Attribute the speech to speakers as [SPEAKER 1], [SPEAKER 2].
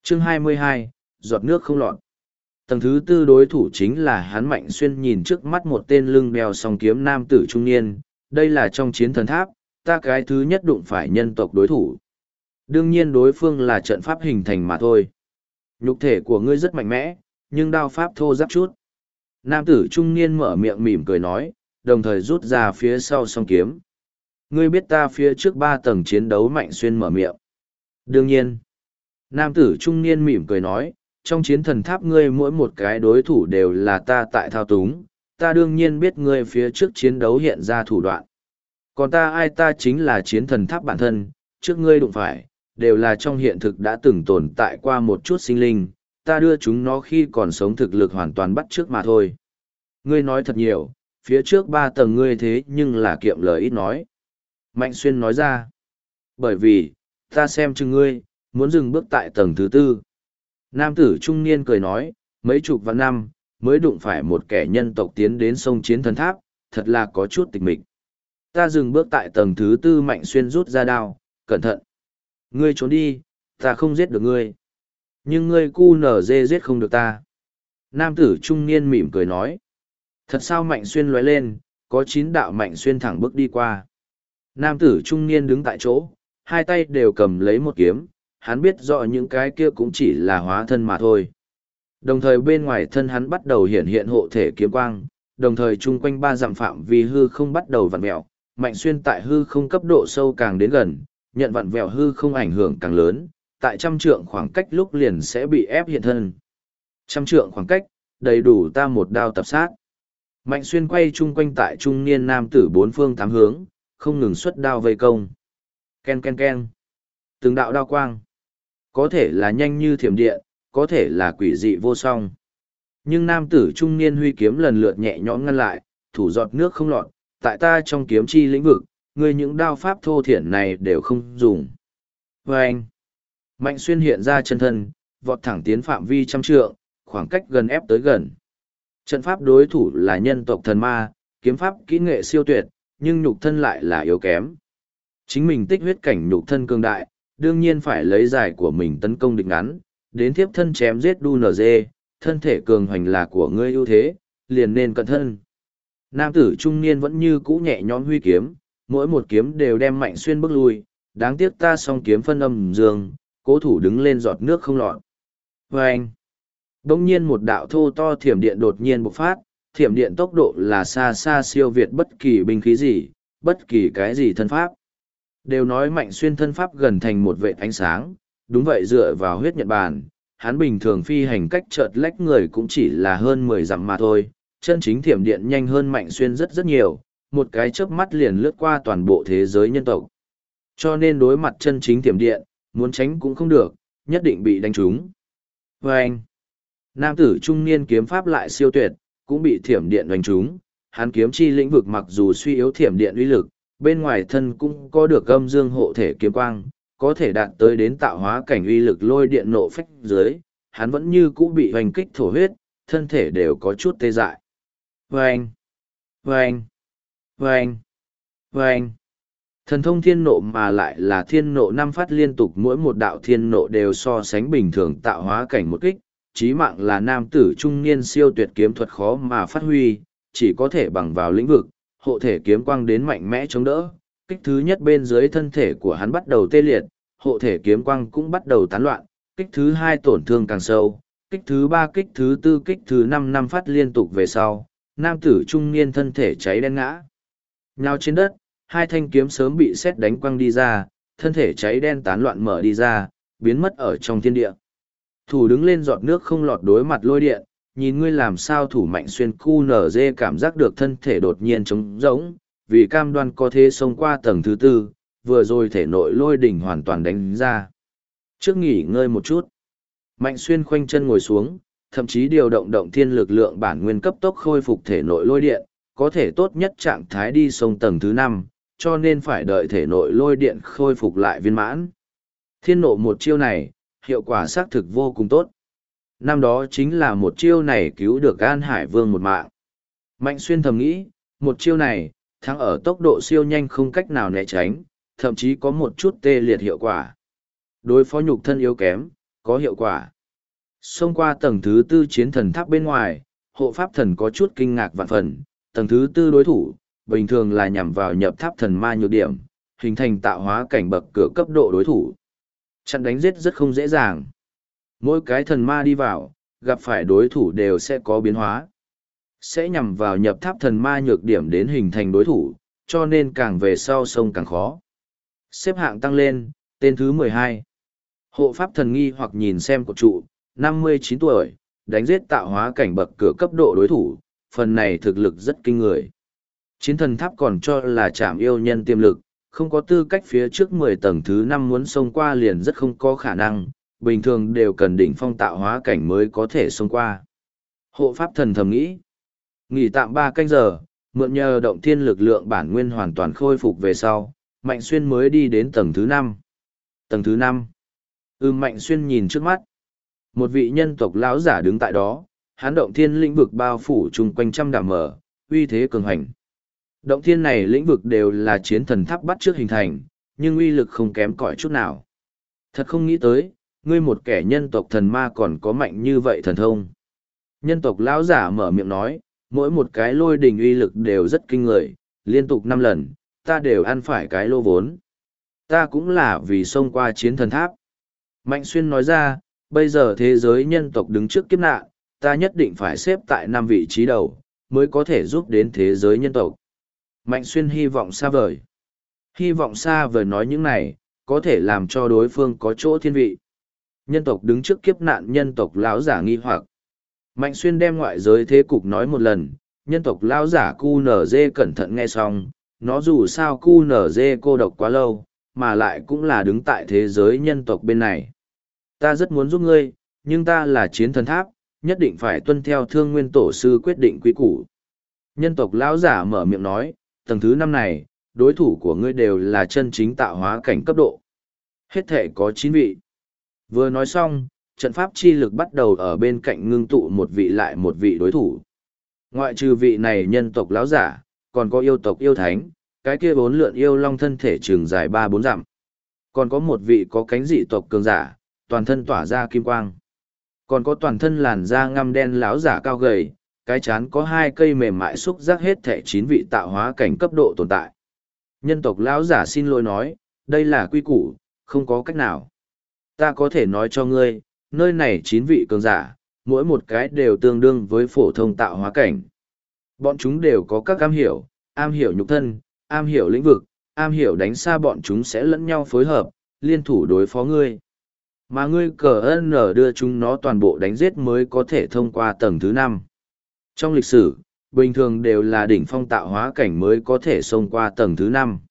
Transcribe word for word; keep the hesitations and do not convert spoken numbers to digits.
[SPEAKER 1] Chương hai mươi hai, giọt nước không lọt. Tầng thứ tư đối thủ chính là hắn Mạnh Xuyên nhìn trước mắt một tên lưng đeo song kiếm nam tử trung niên, đây là trong chiến thần tháp, ta cái thứ nhất đụng phải nhân tộc đối thủ. Đương nhiên đối phương là trận pháp hình thành mà thôi. Nhục thể của ngươi rất mạnh mẽ, nhưng đao pháp thô ráp chút. Nam tử trung niên mở miệng mỉm cười nói, đồng thời rút ra phía sau song kiếm. Ngươi biết ta phía trước ba tầng chiến đấu Mạnh Xuyên mở miệng. Đương nhiên. Nam tử trung niên mỉm cười nói, trong chiến thần tháp ngươi mỗi một cái đối thủ đều là ta tại thao túng, ta đương nhiên biết ngươi phía trước chiến đấu hiện ra thủ đoạn. Còn ta ai ta chính là chiến thần tháp bản thân, trước ngươi đụng phải, đều là trong hiện thực đã từng tồn tại qua một chút sinh linh, ta đưa chúng nó khi còn sống thực lực hoàn toàn bắt trước mà thôi. Ngươi nói thật nhiều, phía trước ba tầng ngươi thế nhưng là kiệm lời ít nói. Mạnh Xuyên nói ra, bởi vì, ta xem chừng ngươi, muốn dừng bước tại tầng thứ tư. Nam tử trung niên cười nói, mấy chục vạn năm, mới đụng phải một kẻ nhân tộc tiến đến sông chiến thần tháp, thật là có chút tịch mịch. Ta dừng bước tại tầng thứ tư. Mạnh Xuyên rút ra đao, cẩn thận. Ngươi trốn đi, ta không giết được ngươi. Nhưng ngươi cu nở dê giết không được ta. Nam tử trung niên mỉm cười nói. Thật sao? Mạnh Xuyên lóe lên, có chín đạo Mạnh Xuyên thẳng bước đi qua. Nam tử trung niên đứng tại chỗ, hai tay đều cầm lấy một kiếm, hắn biết rõ những cái kia cũng chỉ là hóa thân mà thôi. Đồng thời bên ngoài thân hắn bắt đầu hiện hiện hộ thể kiếm quang, đồng thời chung quanh ba dặm phạm vi hư không bắt đầu vặn vẹo, Mạnh Xuyên tại hư không cấp độ sâu càng đến gần, nhận vặn vẹo hư không ảnh hưởng càng lớn, tại trăm trượng khoảng cách lúc liền sẽ bị ép hiện thân. Trăm trượng khoảng cách, đầy đủ ta một đao tập sát. Mạnh Xuyên quay chung quanh tại trung niên nam tử bốn phương tám hướng, không ngừng xuất đao vây công. Ken ken ken. Từng đạo đao quang. Có thể là nhanh như thiểm điện, có thể là quỷ dị vô song. Nhưng nam tử trung niên huy kiếm lần lượt nhẹ nhõm ngăn lại, thủ giọt nước không lọt, tại ta trong kiếm chi lĩnh vực, ngươi những đao pháp thô thiển này đều không dùng. Và anh, Mạnh Xuyên hiện ra chân thân, vọt thẳng tiến phạm vi trăm trượng, khoảng cách gần ép tới gần. Trận pháp đối thủ là nhân tộc thần ma, kiếm pháp kỹ nghệ siêu tuyệt, nhưng nhục thân lại là yếu kém. Chính mình tích huyết cảnh nhục thân cường đại, đương nhiên phải lấy giải của mình tấn công địch ngắn, đến tiếp thân chém giết đu nở dê, thân thể cường hoành là của ngươi ưu thế, liền nên cẩn thân. Nam tử trung niên vẫn như cũ nhẹ nhõm huy kiếm, mỗi một kiếm đều đem Mạnh Xuyên bước lui, đáng tiếc ta song kiếm phân âm dương, cố thủ đứng lên giọt nước không lọt. Và anh, đông nhiên một đạo thô to thiểm điện đột nhiên bộc phát, thiểm điện tốc độ là xa xa siêu việt bất kỳ binh khí gì, bất kỳ cái gì thân pháp. Đều nói Mạnh Xuyên thân pháp gần thành một vệt ánh sáng, đúng vậy, dựa vào huyết nhật bản, hắn bình thường phi hành cách chợt lách người cũng chỉ là hơn mười dặm mà thôi, chân chính thiểm điện nhanh hơn Mạnh Xuyên rất rất nhiều, một cái chớp mắt liền lướt qua toàn bộ thế giới nhân tộc. Cho nên đối mặt chân chính thiểm điện, muốn tránh cũng không được, nhất định bị đánh trúng. Và anh, nam tử trung niên kiếm pháp lại siêu tuyệt, cũng bị thiểm điện đánh trúng, hắn kiếm chi lĩnh vực mặc dù suy yếu thiểm điện uy lực, bên ngoài thân cũng có được âm dương hộ thể kiếm quang, có thể đạt tới đến tạo hóa cảnh uy lực lôi điện nộ phách dưới, hắn vẫn như cũ bị hoành kích thổ huyết, thân thể đều có chút tê dại. Vâng! Vâng! Vâng! Vâng! Thần thông thiên nộ mà lại là thiên nộ năm phát liên tục, mỗi một đạo thiên nộ đều so sánh bình thường tạo hóa cảnh một kích, chí mạng là nam tử trung niên siêu tuyệt kiếm thuật khó mà phát huy, chỉ có thể bằng vào lĩnh vực, hộ thể kiếm quang đến mạnh mẽ chống đỡ. Kích thứ nhất bên dưới thân thể của hắn bắt đầu tê liệt, hộ thể kiếm quang cũng bắt đầu tán loạn, kích thứ hai tổn thương càng sâu, kích thứ ba kích thứ tư kích thứ năm năm phát liên tục về sau, nam tử trung niên thân thể cháy đen ngã. Nhào trên đất, hai thanh kiếm sớm bị sét đánh quăng đi ra, thân thể cháy đen tán loạn mở đi ra, biến mất ở trong thiên địa. Thủ đứng lên giọt nước không lọt đối mặt lôi điện, nhìn ngươi làm sao thủ Mạnh Xuyên cu nở dê cảm giác được thân thể đột nhiên trống rỗng, vì cam đoan có thế xông qua tầng thứ tư, vừa rồi thể nội lôi đỉnh hoàn toàn đánh ra. Trước nghỉ ngơi một chút, Mạnh Xuyên khoanh chân ngồi xuống, thậm chí điều động động thiên lực lượng bản nguyên cấp tốc khôi phục thể nội lôi điện, có thể tốt nhất trạng thái đi sông tầng thứ năm, cho nên phải đợi thể nội lôi điện khôi phục lại viên mãn. Thiên nộ một chiêu này, hiệu quả xác thực vô cùng tốt. Năm đó chính là một chiêu này cứu được An Hải Vương một mạng. Mạnh Xuyên thầm nghĩ, một chiêu này, thắng ở tốc độ siêu nhanh không cách nào né tránh, thậm chí có một chút tê liệt hiệu quả. Đối phó nhục thân yếu kém, có hiệu quả. Xông qua tầng thứ tư chiến thần tháp bên ngoài, hộ pháp thần có chút kinh ngạc vạn phần, tầng thứ tư đối thủ, bình thường là nhằm vào nhập tháp thần ma nhược điểm, hình thành tạo hóa cảnh bậc cửa cấp độ đối thủ. Chặn đánh giết rất không dễ dàng. Mỗi cái thần ma đi vào, gặp phải đối thủ đều sẽ có biến hóa. Sẽ nhằm vào nhập tháp thần ma nhược điểm đến hình thành đối thủ, cho nên càng về sau sông càng khó. Xếp hạng tăng lên, tên thứ mười hai. Hộ pháp thần nghi hoặc nhìn xem cột trụ, năm mươi chín tuổi, đánh giết tạo hóa cảnh bậc cửa cấp độ đối thủ, phần này thực lực rất kinh người. Chiến thần tháp còn cho là chạm yêu nhân tiềm lực, không có tư cách phía trước mười tầng thứ năm muốn xông qua liền rất không có khả năng, bình thường đều cần đỉnh phong tạo hóa cảnh mới có thể xông qua. Hộ pháp thần thầm nghĩ, nghỉ tạm ba canh giờ, mượn nhờ động thiên lực lượng bản nguyên hoàn toàn khôi phục về sau, Mạnh Xuyên mới đi đến tầng thứ năm. Tầng thứ năm. Ừ, Mạnh Xuyên nhìn trước mắt. Một vị nhân tộc lão giả đứng tại đó, hán động thiên lĩnh vực bao phủ chung quanh trăm đạm mở, uy thế cường hành. Động thiên này lĩnh vực đều là chiến thần tháp bắt trước hình thành, nhưng uy lực không kém cỏi chút nào. Thật không nghĩ tới, ngươi một kẻ nhân tộc thần ma còn có mạnh như vậy thần thông. Nhân tộc lão giả mở miệng nói, mỗi một cái lôi đình uy lực đều rất kinh người, liên tục năm lần, ta đều ăn phải cái lô vốn. Ta cũng là vì xông qua chiến thần tháp. Mạnh Xuyên nói ra, bây giờ thế giới nhân tộc đứng trước kiếp nạn, ta nhất định phải xếp tại năm vị trí đầu, mới có thể giúp đến thế giới nhân tộc. Mạnh Xuyên hy vọng xa vời. Hy vọng xa vời nói những này, có thể làm cho đối phương có chỗ thiên vị. Nhân tộc đứng trước kiếp nạn nhân tộc lão giả nghi hoặc. Mạnh Xuyên đem ngoại giới thế cục nói một lần, nhân tộc lão giả cu nở dê cẩn thận nghe xong, nó dù sao cu nở dê cô độc quá lâu, mà lại cũng là đứng tại thế giới nhân tộc bên này. Ta rất muốn giúp ngươi, nhưng ta là chiến thần tháp, nhất định phải tuân theo thương nguyên tổ sư quyết định quy củ. Nhân tộc lão giả mở miệng nói, tầng thứ năm này, đối thủ của ngươi đều là chân chính tạo hóa cảnh cấp độ. Hết thể có chín vị. Vừa nói xong, trận pháp chi lực bắt đầu ở bên cạnh ngưng tụ một vị lại một vị đối thủ. Ngoại trừ vị này nhân tộc lão giả, còn có yêu tộc yêu thánh, cái kia bốn lượn yêu long thân thể trường dài ba bốn dặm. Còn có một vị có cánh dị tộc cường giả, toàn thân tỏa ra kim quang. Còn có toàn thân làn da ngăm đen lão giả cao gầy, cái chán có hai cây mềm mại xúc giác hết thể chín vị tạo hóa cảnh cấp độ tồn tại. Nhân tộc lão giả xin lỗi nói, đây là quy củ, không có cách nào. Ta có thể nói cho ngươi, nơi này chín vị cường giả, mỗi một cái đều tương đương với phổ thông tạo hóa cảnh. Bọn chúng đều có các am hiểu, am hiểu nhục thân, am hiểu lĩnh vực, am hiểu đánh xa bọn chúng sẽ lẫn nhau phối hợp, liên thủ đối phó ngươi. Mà ngươi cờ ơn nở đưa chúng nó toàn bộ đánh giết mới có thể thông qua tầng thứ năm. Trong lịch sử, bình thường đều là đỉnh phong tạo hóa cảnh mới có thể xông qua tầng thứ năm.